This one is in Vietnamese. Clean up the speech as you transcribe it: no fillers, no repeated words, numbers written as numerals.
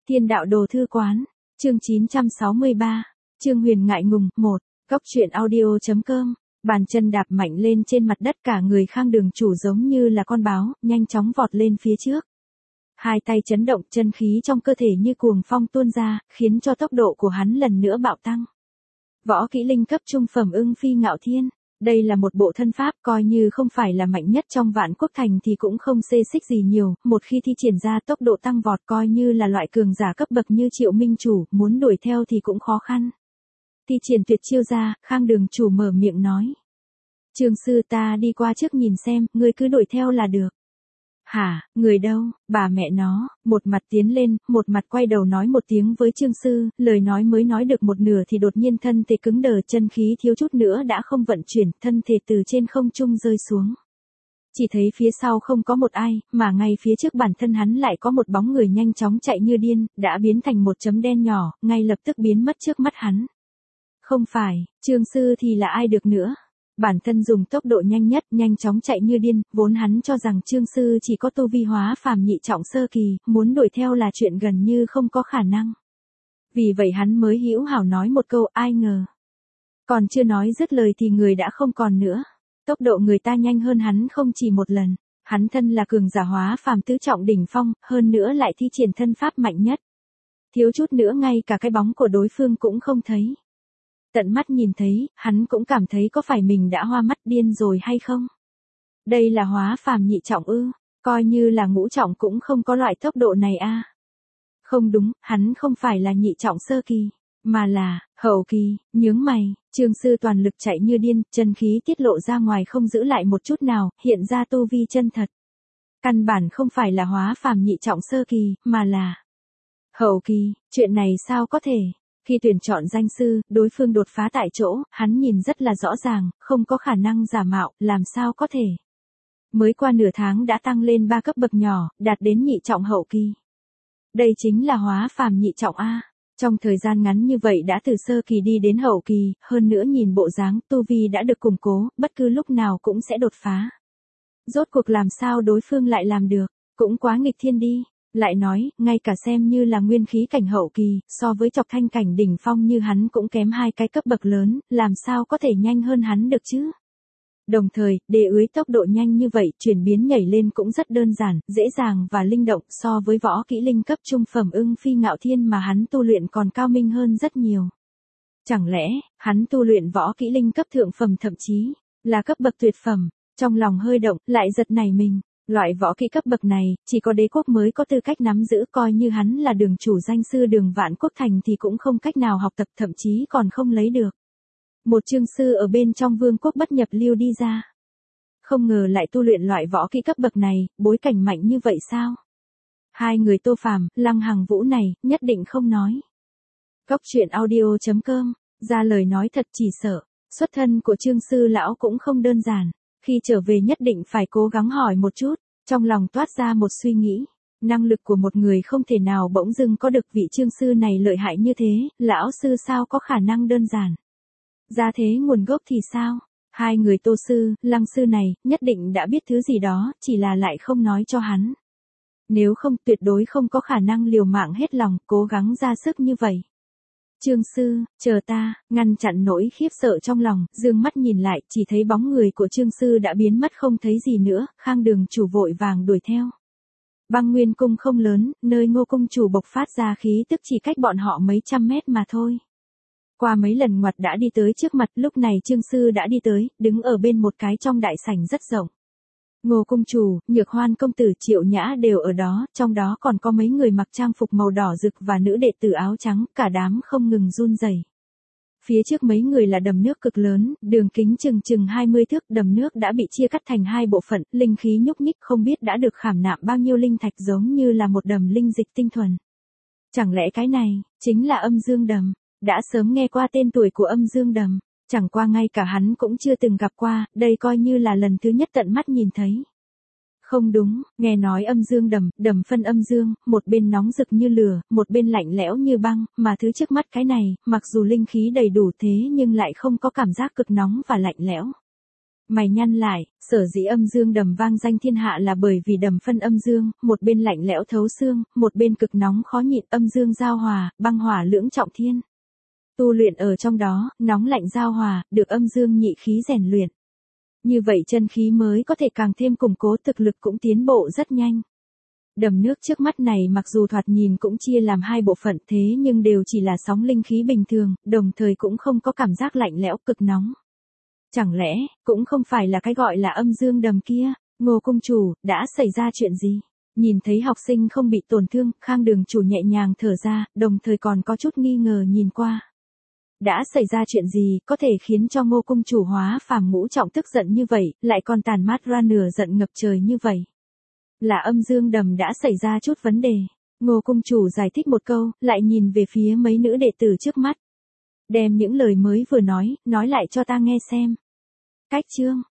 Thiên đạo đồ thư quán, chương 963, Trương Huyền ngại ngùng, 1, góc truyện audio.com, bàn chân đạp mạnh lên trên mặt đất, cả người Khang Đường chủ giống như là con báo, nhanh chóng vọt lên phía trước. Hai tay chấn động, chân khí trong cơ thể như cuồng phong tuôn ra, khiến cho tốc độ của hắn lần nữa bạo tăng. Võ kỹ linh cấp trung phẩm Ưng Phi Ngạo Thiên. Đây là một bộ thân pháp, coi như không phải là mạnh nhất trong Vạn Quốc Thành thì cũng không xê xích gì nhiều, một khi thi triển ra tốc độ tăng vọt, coi như là loại cường giả cấp bậc như Triệu Minh Chủ, muốn đuổi theo thì cũng khó khăn. Thi triển tuyệt chiêu ra, Khang Đường chủ mở miệng nói. Trương sư, ta đi qua trước nhìn xem, ngươi cứ đuổi theo là được. Hả, người đâu, bà mẹ nó, một mặt tiến lên, một mặt quay đầu nói một tiếng với Trương sư, lời nói mới nói được một nửa thì đột nhiên thân thể cứng đờ, chân khí thiếu chút nữa đã không vận chuyển, thân thể từ trên không trung rơi xuống. Chỉ thấy phía sau không có một ai, mà ngay phía trước bản thân hắn lại có một bóng người nhanh chóng chạy như điên, đã biến thành một chấm đen nhỏ, ngay lập tức biến mất trước mắt hắn. Không phải, Trương sư thì là ai được nữa? Bản thân dùng tốc độ nhanh nhất, nhanh chóng chạy như điên, vốn hắn cho rằng Trương sư chỉ có tu vi hóa phàm nhị trọng sơ kỳ, muốn đuổi theo là chuyện gần như không có khả năng. Vì vậy hắn mới hữu hảo nói một câu, ai ngờ. Còn chưa nói dứt lời thì người đã không còn nữa. Tốc độ người ta nhanh hơn hắn không chỉ một lần. Hắn thân là cường giả hóa phàm tứ trọng đỉnh phong, hơn nữa lại thi triển thân pháp mạnh nhất. Thiếu chút nữa ngay cả cái bóng của đối phương cũng không thấy. Tận mắt nhìn thấy, hắn cũng cảm thấy có phải mình đã hoa mắt điên rồi hay không? Đây là hóa phàm nhị trọng ư, coi như là ngũ trọng cũng không có loại tốc độ này a. Không đúng, hắn không phải là nhị trọng sơ kỳ, mà là hậu kỳ. Nhướng mày, Trương sư toàn lực chạy như điên, chân khí tiết lộ ra ngoài không giữ lại một chút nào, hiện ra tu vi chân thật. Căn bản không phải là hóa phàm nhị trọng sơ kỳ, mà là hậu kỳ. Chuyện này sao có thể? Khi tuyển chọn danh sư, đối phương đột phá tại chỗ, hắn nhìn rất là rõ ràng, không có khả năng giả mạo, làm sao có thể. Mới qua nửa tháng đã tăng lên 3 cấp bậc nhỏ, đạt đến nhị trọng hậu kỳ. Đây chính là hóa phàm nhị trọng A. Trong thời gian ngắn như vậy đã từ sơ kỳ đi đến hậu kỳ, hơn nữa nhìn bộ dáng, tu vi đã được củng cố, bất cứ lúc nào cũng sẽ đột phá. Rốt cuộc làm sao đối phương lại làm được, cũng quá nghịch thiên đi. Lại nói, ngay cả xem như là nguyên khí cảnh hậu kỳ, so với Chọc Thanh cảnh đỉnh phong như hắn cũng kém 2 cái cấp bậc lớn, làm sao có thể nhanh hơn hắn được chứ? Đồng thời, để ưới tốc độ nhanh như vậy, chuyển biến nhảy lên cũng rất đơn giản, dễ dàng và linh động, so với võ kỹ linh cấp trung phẩm Ưng Phi Ngạo Thiên mà hắn tu luyện còn cao minh hơn rất nhiều. Chẳng lẽ, hắn tu luyện võ kỹ linh cấp thượng phẩm thậm chí là cấp bậc tuyệt phẩm? Trong lòng hơi động, lại giật nảy mình. Loại võ kỹ cấp bậc này, chỉ có đế quốc mới có tư cách nắm giữ, coi như hắn là đường chủ danh sư đường Vạn Quốc Thành thì cũng không cách nào học tập, thậm chí còn không lấy được. Một Trương sư ở bên trong vương quốc bất nhập lưu đi ra. Không ngờ lại tu luyện loại võ kỹ cấp bậc này, bối cảnh mạnh như vậy sao? Hai người Tô Phàm, Lăng Hằng Vũ này, nhất định không nói. Góc truyện audio.com, ra lời nói thật chỉ sợ, xuất thân của Trương sư lão cũng không đơn giản. Khi trở về nhất định phải cố gắng hỏi một chút, trong lòng toát ra một suy nghĩ. Năng lực của một người không thể nào bỗng dưng có được vị Trương sư này lợi hại như thế, lão sư sao có khả năng đơn giản. Ra thế nguồn gốc thì sao? Hai người Tô sư, Lăng sư này, nhất định đã biết thứ gì đó, chỉ là lại không nói cho hắn. Nếu không tuyệt đối không có khả năng liều mạng hết lòng, cố gắng ra sức như vậy. Trương sư, chờ ta, ngăn chặn nỗi khiếp sợ trong lòng, dương mắt nhìn lại, chỉ thấy bóng người của Trương sư đã biến mất không thấy gì nữa, Khang Đường chủ vội vàng đuổi theo. Băng Nguyên cung không lớn, nơi Ngô cung chủ bộc phát ra khí tức chỉ cách bọn họ mấy trăm mét mà thôi. Qua mấy lần ngoặt đã đi tới trước mặt, lúc này Trương sư đã đi tới, đứng ở bên một cái trong đại sảnh rất rộng. Ngô cung chủ, Nhược Hoan công tử, Triệu Nhã đều ở đó, trong đó còn có mấy người mặc trang phục màu đỏ rực và nữ đệ tử áo trắng, cả đám không ngừng run rẩy. Phía trước mấy người là đầm nước cực lớn, đường kính chừng 20 thước, đầm nước đã bị chia cắt thành hai bộ phận, linh khí nhúc nhích không biết đã được khảm nạm bao nhiêu linh thạch, giống như là một đầm linh dịch tinh thuần. Chẳng lẽ cái này chính là Âm Dương Đầm? Đã sớm nghe qua tên tuổi của Âm Dương Đầm. Chẳng qua ngay cả hắn cũng chưa từng gặp qua, đây coi như là lần thứ nhất tận mắt nhìn thấy. Không đúng, nghe nói Âm Dương Đầm, đầm phân âm dương, một bên nóng rực như lửa, một bên lạnh lẽo như băng, mà thứ trước mắt cái này, mặc dù linh khí đầy đủ thế nhưng lại không có cảm giác cực nóng và lạnh lẽo. Mày nhăn lại, sở dĩ âm dương đầm vang danh thiên hạ là bởi vì đầm phân âm dương, một bên lạnh lẽo thấu xương, một bên cực nóng khó nhịn, âm dương giao hòa, băng hỏa lưỡng trọng thiên. Tu luyện ở trong đó, nóng lạnh giao hòa, được âm dương nhị khí rèn luyện. Như vậy chân khí mới có thể càng thêm củng cố, thực lực cũng tiến bộ rất nhanh. Đầm nước trước mắt này mặc dù thoạt nhìn cũng chia làm hai bộ phận thế nhưng đều chỉ là sóng linh khí bình thường, đồng thời cũng không có cảm giác lạnh lẽo cực nóng. Chẳng lẽ, cũng không phải là cái gọi là âm dương đầm kia, Ngô cung chủ, đã xảy ra chuyện gì? Nhìn thấy học sinh không bị tổn thương, Khang Đường chủ nhẹ nhàng thở ra, đồng thời còn có chút nghi ngờ nhìn qua. Đã xảy ra chuyện gì, có thể khiến cho Ngô cung chủ hóa phàm ngũ trọng tức giận như vậy, lại còn tàn mát ra nửa giận ngập trời như vậy? Là âm dương đầm đã xảy ra chút vấn đề. Ngô cung chủ giải thích một câu, lại nhìn về phía mấy nữ đệ tử trước mắt. Đem những lời mới vừa nói lại cho ta nghe xem. Cách chương